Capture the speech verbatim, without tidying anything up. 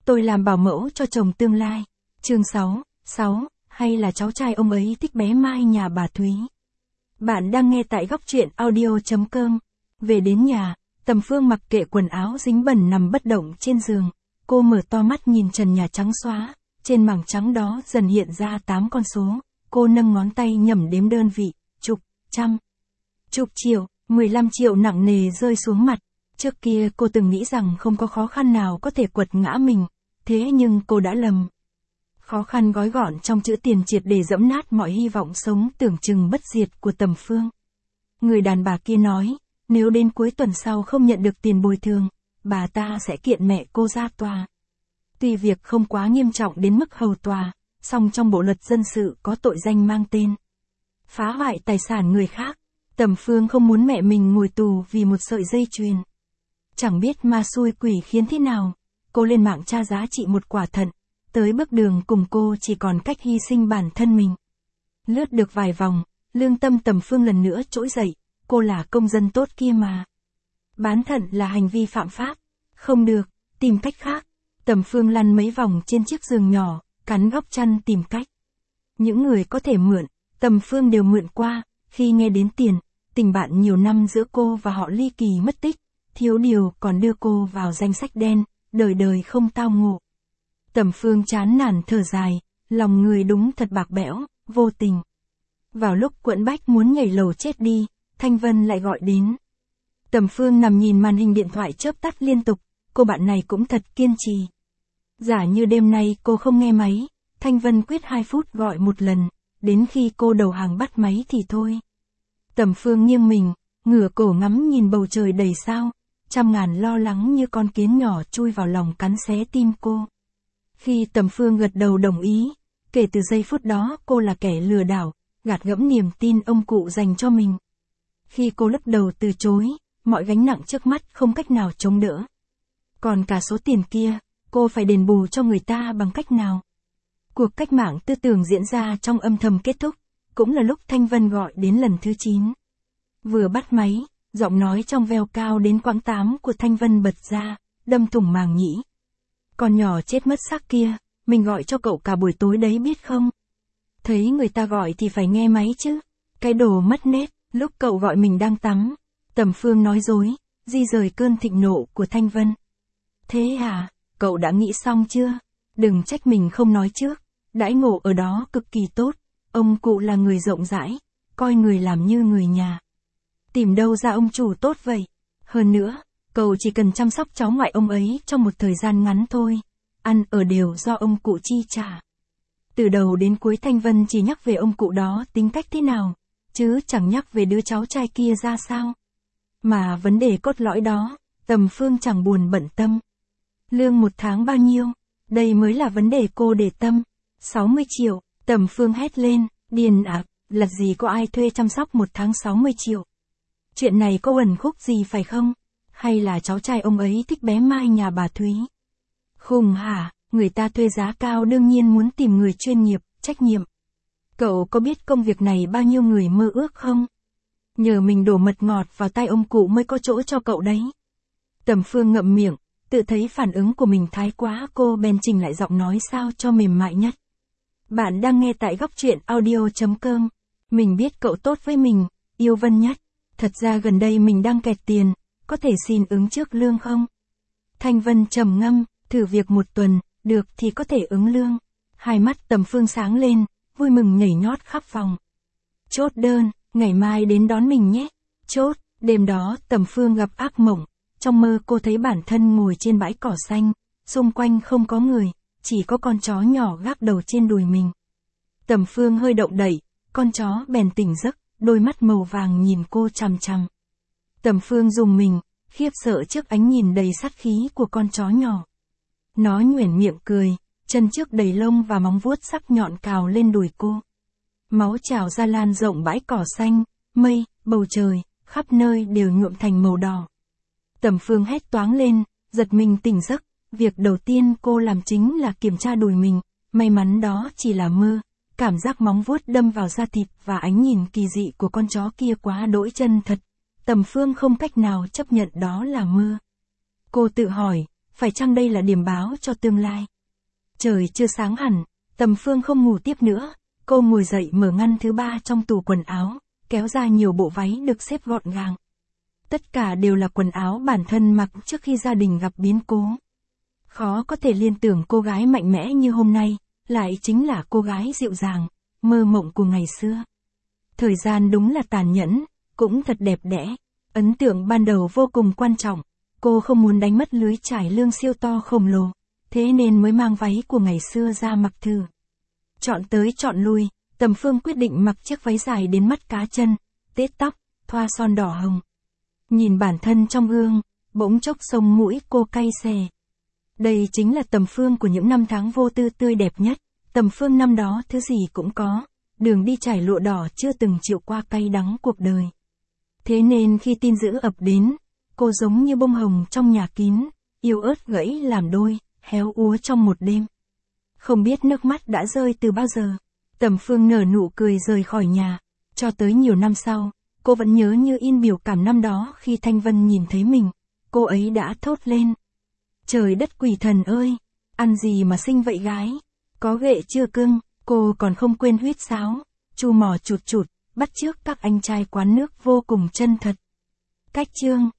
Tôi làm bảo mẫu cho chồng tương lai. Chương sáu, sáu, hay là cháu trai ông ấy thích bé Mai nhà bà Thúy. Bạn đang nghe tại góc truyện audio chấm com. Về đến nhà, Tầm Phương mặc kệ quần áo dính bẩn nằm bất động trên giường. Cô mở to mắt nhìn trần nhà trắng xóa, trên mảng trắng đó dần hiện ra tám con số. Cô nâng ngón tay nhẩm đếm đơn vị, chục, trăm, chục triệu, mười lăm triệu nặng nề rơi xuống mặt. Trước kia cô từng nghĩ rằng không có khó khăn nào có thể quật ngã mình, thế nhưng cô đã lầm. Khó khăn gói gọn trong chữ tiền triệt để dẫm nát mọi hy vọng sống tưởng chừng bất diệt của Tầm Phương. Người đàn bà kia nói, nếu đến cuối tuần sau không nhận được tiền bồi thường, bà ta sẽ kiện mẹ cô ra tòa. Tuy việc không quá nghiêm trọng đến mức hầu tòa, song trong bộ luật dân sự có tội danh mang tên phá hoại tài sản người khác. Tầm Phương không muốn mẹ mình ngồi tù vì một sợi dây chuyền. Chẳng biết ma xui quỷ khiến thế nào, cô lên mạng tra giá trị một quả thận, tới bước đường cùng cô chỉ còn cách hy sinh bản thân mình. Lướt được vài vòng, lương tâm Tầm Phương lần nữa trỗi dậy, cô là công dân tốt kia mà. Bán thận là hành vi phạm pháp, không được, tìm cách khác. Tầm Phương lăn mấy vòng trên chiếc giường nhỏ, cắn góc chăn tìm cách. Những người có thể mượn, Tầm Phương đều mượn qua, khi nghe đến tiền, tình bạn nhiều năm giữa cô và họ ly kỳ mất tích, thiếu điều còn đưa cô vào danh sách đen, đời đời không tao ngộ. Tầm Phương chán nản thở dài, lòng người đúng thật bạc bẽo, vô tình. Vào lúc quẫn bách muốn nhảy lầu chết đi, Thanh Vân lại gọi đến. Tầm Phương nằm nhìn màn hình điện thoại chớp tắt liên tục, cô bạn này cũng thật kiên trì. Giả như đêm nay cô không nghe máy, Thanh Vân quyết hai phút gọi một lần, đến khi cô đầu hàng bắt máy thì thôi. Tầm Phương nghiêng mình, ngửa cổ ngắm nhìn bầu trời đầy sao, trăm ngàn lo lắng như con kiến nhỏ chui vào lòng cắn xé tim cô. Khi Tầm Phương gật đầu đồng ý, kể từ giây phút đó cô là kẻ lừa đảo, gạt gẫm niềm tin ông cụ dành cho mình. Khi cô lắc đầu từ chối, mọi gánh nặng trước mắt không cách nào chống đỡ. Còn cả số tiền kia, cô phải đền bù cho người ta bằng cách nào? Cuộc cách mạng tư tưởng diễn ra trong âm thầm kết thúc, cũng là lúc Thanh Vân gọi đến lần thứ chín. Vừa bắt máy, giọng nói trong veo cao đến quãng tám của Thanh Vân bật ra, đâm thủng màng nhĩ. Con nhỏ chết mất xác kia, mình gọi cho cậu cả buổi tối đấy biết không? Thấy người ta gọi thì phải nghe máy chứ, cái đồ mất nết, lúc cậu gọi mình đang tắm. Tầm Phương nói dối, di rời cơn thịnh nộ của Thanh Vân. Thế à, cậu đã nghĩ xong chưa? Đừng trách mình không nói trước, đãi ngộ ở đó cực kỳ tốt, ông cụ là người rộng rãi, coi người làm như người nhà. Tìm đâu ra ông chủ tốt vậy? Hơn nữa, cậu chỉ cần chăm sóc cháu ngoại ông ấy trong một thời gian ngắn thôi, ăn ở đều do ông cụ chi trả. Từ đầu đến cuối Thanh Vân chỉ nhắc về ông cụ đó tính cách thế nào, chứ chẳng nhắc về đứa cháu trai kia ra sao. Mà vấn đề cốt lõi đó, Tầm Phương chẳng buồn bận tâm. Lương một tháng bao nhiêu? Đây mới là vấn đề cô để tâm. sáu mươi triệu, Tầm Phương hét lên, điên ạ, lật gì có ai thuê chăm sóc một tháng sáu mươi triệu. Chuyện này có uẩn khúc gì phải không? Hay là cháu trai ông ấy thích bé Mai nhà bà Thúy? Khùng hả, người ta thuê giá cao đương nhiên muốn tìm người chuyên nghiệp, trách nhiệm. Cậu có biết công việc này bao nhiêu người mơ ước không? Nhờ mình đổ mật ngọt vào tai ông cụ mới có chỗ cho cậu đấy. Tầm Phương ngậm miệng, tự thấy phản ứng của mình thái quá, cô bèn chỉnh lại giọng nói sao cho mềm mại nhất. Bạn đang nghe tại góc truyện audio chấm com. Mình biết cậu tốt với mình, yêu Vân nhất. Thật ra gần đây mình đang kẹt tiền, có thể xin ứng trước lương không? Thanh Vân trầm ngâm, thử việc một tuần, được thì có thể ứng lương. Hai mắt Tầm Phương sáng lên, vui mừng nhảy nhót khắp phòng. Chốt đơn, ngày mai đến đón mình nhé. Chốt, đêm đó Tầm Phương gặp ác mộng. Trong mơ cô thấy bản thân ngồi trên bãi cỏ xanh, xung quanh không có người, chỉ có con chó nhỏ gác đầu trên đùi mình. Tầm Phương hơi động đậy, con chó bèn tỉnh giấc, đôi mắt màu vàng nhìn cô chằm chằm. Tầm Phương rùng mình, khiếp sợ trước ánh nhìn đầy sát khí của con chó nhỏ. Nó nhoẻn miệng cười, chân trước đầy lông và móng vuốt sắc nhọn cào lên đùi cô. Máu trào ra lan rộng bãi cỏ xanh, mây, bầu trời, khắp nơi đều nhuộm thành màu đỏ. Tầm Phương hét toáng lên, giật mình tỉnh giấc, việc đầu tiên cô làm chính là kiểm tra đùi mình, may mắn đó chỉ là mơ, cảm giác móng vuốt đâm vào da thịt và ánh nhìn kỳ dị của con chó kia quá đỗi chân thật, Tầm Phương không cách nào chấp nhận đó là mơ. Cô tự hỏi, phải chăng đây là điểm báo cho tương lai? Trời chưa sáng hẳn, Tầm Phương không ngủ tiếp nữa, cô ngồi dậy mở ngăn thứ ba trong tủ quần áo, kéo ra nhiều bộ váy được xếp gọn gàng. Tất cả đều là quần áo bản thân mặc trước khi gia đình gặp biến cố. Khó có thể liên tưởng cô gái mạnh mẽ như hôm nay, lại chính là cô gái dịu dàng, mơ mộng của ngày xưa. Thời gian đúng là tàn nhẫn, cũng thật đẹp đẽ. Ấn tượng ban đầu vô cùng quan trọng, cô không muốn đánh mất lưới trải lương siêu to khổng lồ, thế nên mới mang váy của ngày xưa ra mặc thử. Chọn tới chọn lui, Tầm Phương quyết định mặc chiếc váy dài đến mắt cá chân, tết tóc, thoa son đỏ hồng. Nhìn bản thân trong gương, bỗng chốc sông mũi cô cay xè. Đây chính là Tầm Phương của những năm tháng vô tư tươi đẹp nhất. Tầm Phương năm đó thứ gì cũng có, đường đi trải lụa đỏ chưa từng chịu qua cay đắng cuộc đời. Thế nên khi tin dữ ập đến, cô giống như bông hồng trong nhà kín, yếu ớt gãy làm đôi, héo úa trong một đêm. Không biết nước mắt đã rơi từ bao giờ, Tầm Phương nở nụ cười rời khỏi nhà. Cho tới nhiều năm sau, cô vẫn nhớ như in biểu cảm năm đó khi Thanh Vân nhìn thấy mình, cô ấy đã thốt lên. Trời đất quỷ thần ơi, ăn gì mà xinh vậy gái, có ghệ chưa cưng, cô còn không quên huýt sáo, chu mỏ chụt chụt, bắt chước các anh trai quán nước vô cùng chân thật. Cách chương